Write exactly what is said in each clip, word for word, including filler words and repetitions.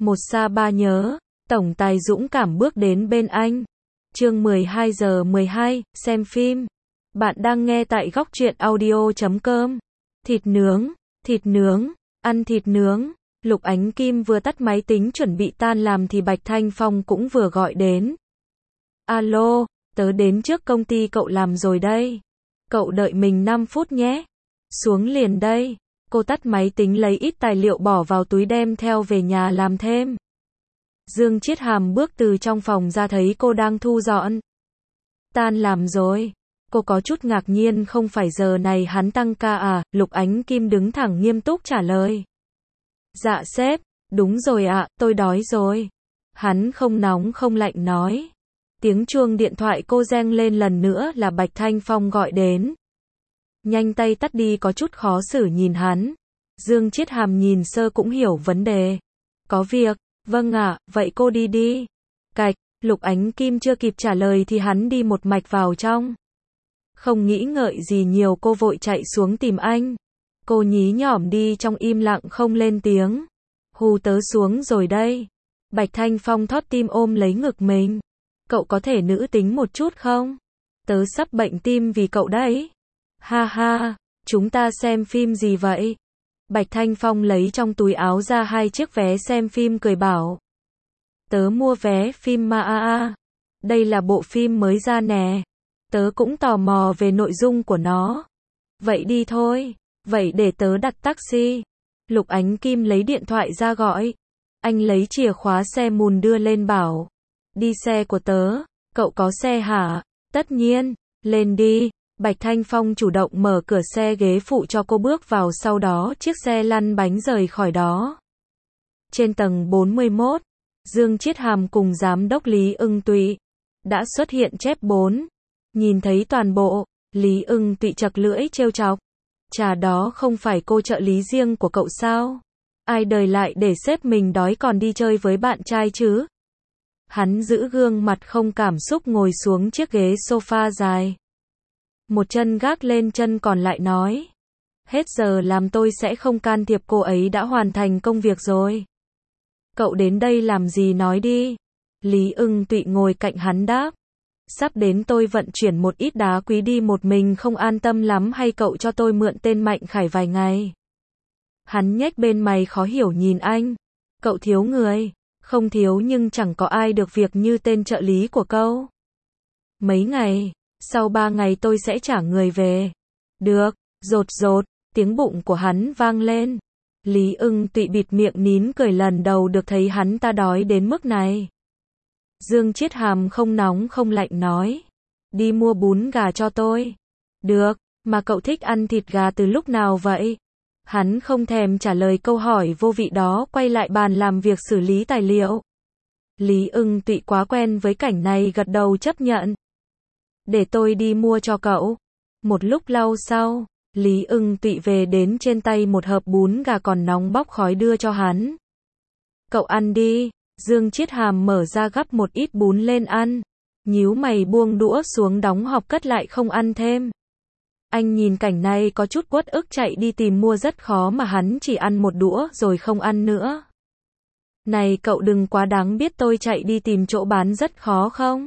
Một xa ba nhớ, tổng tài dũng cảm bước đến bên anh. Chương mười hai giờ mười hai, xem phim. Bạn đang nghe tại góc truyện audio chấm com. Thịt nướng, thịt nướng, ăn thịt nướng. Lục Ánh Kim vừa tắt máy tính chuẩn bị tan làm thì Bạch Thanh Phong cũng vừa gọi đến. Alo, tớ đến trước công ty cậu làm rồi đây. Cậu đợi mình năm phút nhé. Xuống liền đây. Cô tắt máy tính lấy ít tài liệu bỏ vào túi đem theo về nhà làm thêm. Dương Chiết Hàm bước từ trong phòng ra thấy cô đang thu dọn. Tan làm rồi. Cô có chút ngạc nhiên, không phải giờ này hắn tăng ca à? Lục Ánh Kim đứng thẳng nghiêm túc trả lời. Dạ sếp, đúng rồi ạ, tôi đói rồi. Hắn không nóng không lạnh nói. Tiếng chuông điện thoại cô reng lên lần nữa là Bạch Thanh Phong gọi đến. Nhanh tay tắt đi, có chút khó xử nhìn hắn. Dương Chiết Hàm nhìn sơ cũng hiểu vấn đề. Có việc, vâng ạ, vậy cô đi đi. Cạch, Lục Ánh Kim chưa kịp trả lời thì hắn đi một mạch vào trong. Không nghĩ ngợi gì nhiều, cô vội chạy xuống tìm anh. Cô nhí nhỏm đi trong im lặng không lên tiếng. Hù, tớ xuống rồi đây. Bạch Thanh Phong thót tim ôm lấy ngực mình. Cậu có thể nữ tính một chút không? Tớ sắp bệnh tim vì cậu đấy. Ha ha, chúng ta xem phim gì vậy? Bạch Thanh Phong lấy trong túi áo ra hai chiếc vé xem phim cười bảo. Tớ mua vé phim Ma A A. Đây là bộ phim mới ra nè. Tớ cũng tò mò về nội dung của nó. Vậy đi thôi. Vậy để tớ đặt taxi. Lục Ánh Kim lấy điện thoại ra gọi. Anh lấy chìa khóa xe mùn đưa lên bảo. Đi xe của tớ. Cậu có xe hả? Tất nhiên. Lên đi. Bạch Thanh Phong chủ động mở cửa xe ghế phụ cho cô bước vào, sau đó chiếc xe lăn bánh rời khỏi đó. Trên tầng bốn mươi mốt, Dương Chiết Hàm cùng giám đốc Lý Ưng Tụy đã xuất hiện chép bốn. Nhìn thấy toàn bộ, Lý Ưng Tụy chật lưỡi trêu chọc. Chà, đó không phải cô trợ lý riêng của cậu sao? Ai đời lại để sếp mình đói còn đi chơi với bạn trai chứ? Hắn giữ gương mặt không cảm xúc ngồi xuống chiếc ghế sofa dài. Một chân gác lên chân còn lại nói. Hết giờ làm tôi sẽ không can thiệp, cô ấy đã hoàn thành công việc rồi. Cậu đến đây làm gì nói đi. Lý Ưng Tụy ngồi cạnh hắn đáp. Sắp đến, tôi vận chuyển một ít đá quý đi một mình không an tâm lắm, hay cậu cho tôi mượn tên Mạnh Khải vài ngày. Hắn nhếch bên mày khó hiểu nhìn anh. Cậu thiếu người. Không thiếu, nhưng chẳng có ai được việc như tên trợ lý của cậu. Mấy ngày. Sau ba ngày tôi sẽ trả người về. Được. Rột rột. Tiếng bụng của hắn vang lên. Lý Ưng Tụy bịt miệng nín cười, lần đầu được thấy hắn ta đói đến mức này. Dương Chiết Hàm không nóng không lạnh nói. Đi mua bún gà cho tôi. Được. Mà cậu thích ăn thịt gà từ lúc nào vậy? Hắn không thèm trả lời câu hỏi vô vị đó, quay lại bàn làm việc xử lý tài liệu. Lý Ưng Tụy quá quen với cảnh này, gật đầu chấp nhận. Để tôi đi mua cho cậu. Một lúc lâu sau, Lý Ưng Tụy về đến trên tay một hộp bún gà còn nóng bốc khói đưa cho hắn. Cậu ăn đi. Dương Chiết Hàm mở ra gắp một ít bún lên ăn. Nhíu mày buông đũa xuống đóng hộp cất lại không ăn thêm. Anh nhìn cảnh này có chút uất ức, chạy đi tìm mua rất khó mà hắn chỉ ăn một đũa rồi không ăn nữa. Này cậu đừng quá đáng, biết tôi chạy đi tìm chỗ bán rất khó không?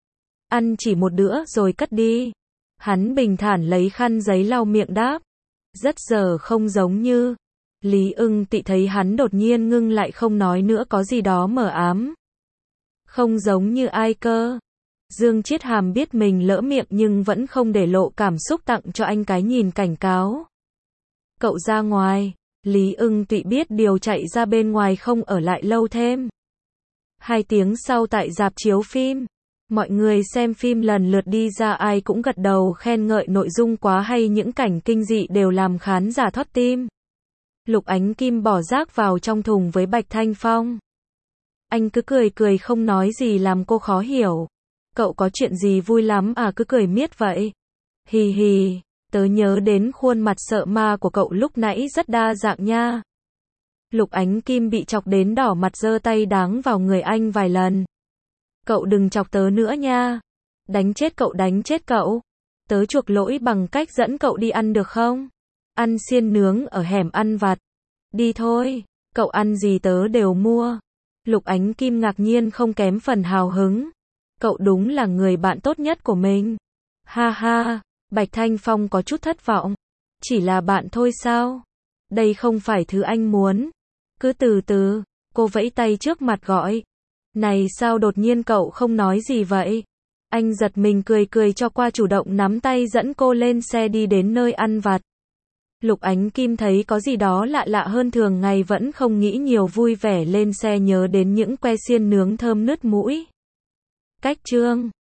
Ăn chỉ một đũa rồi cất đi. Hắn bình thản lấy khăn giấy lau miệng đáp. Rất giờ không giống như. Lý Ưng Tụy thấy hắn đột nhiên ngưng lại không nói nữa, có gì đó mờ ám. Không giống như ai cơ? Dương Chiết Hàm biết mình lỡ miệng nhưng vẫn không để lộ cảm xúc, tặng cho anh cái nhìn cảnh cáo. Cậu ra ngoài. Lý Ưng Tụy biết điều chạy ra bên ngoài, không ở lại lâu thêm. Hai tiếng sau tại rạp chiếu phim, mọi người xem phim lần lượt đi ra, ai cũng gật đầu khen ngợi nội dung quá hay, những cảnh kinh dị đều làm khán giả thót tim. Lục Ánh Kim bỏ rác vào trong thùng với Bạch Thanh Phong. Anh cứ cười cười không nói gì làm cô khó hiểu. Cậu có chuyện gì vui lắm à, cứ cười miết vậy? Hì hì, tớ nhớ đến khuôn mặt sợ ma của cậu lúc nãy rất đa dạng nha. Lục Ánh Kim bị chọc đến đỏ mặt, giơ tay đáng vào người anh vài lần. Cậu đừng chọc tớ nữa nha. Đánh chết cậu, đánh chết cậu. Tớ chuộc lỗi bằng cách dẫn cậu đi ăn được không? Ăn xiên nướng ở hẻm ăn vặt. Đi thôi, cậu ăn gì tớ đều mua. Lục Ánh Kim ngạc nhiên không kém phần hào hứng. Cậu đúng là người bạn tốt nhất của mình. Ha ha, Bạch Thanh Phong có chút thất vọng. Chỉ là bạn thôi sao? Đây không phải thứ anh muốn. Cứ từ từ, cô vẫy tay trước mặt gọi. Này sao đột nhiên cậu không nói gì vậy? Anh giật mình cười cười cho qua chủ động nắm tay dẫn cô lên xe đi đến nơi ăn vặt. Lục Ánh Kim thấy có gì đó lạ lạ hơn thường ngày vẫn không nghĩ nhiều vui vẻ lên xe nhớ đến những que xiên nướng thơm nứt mũi. Cách chương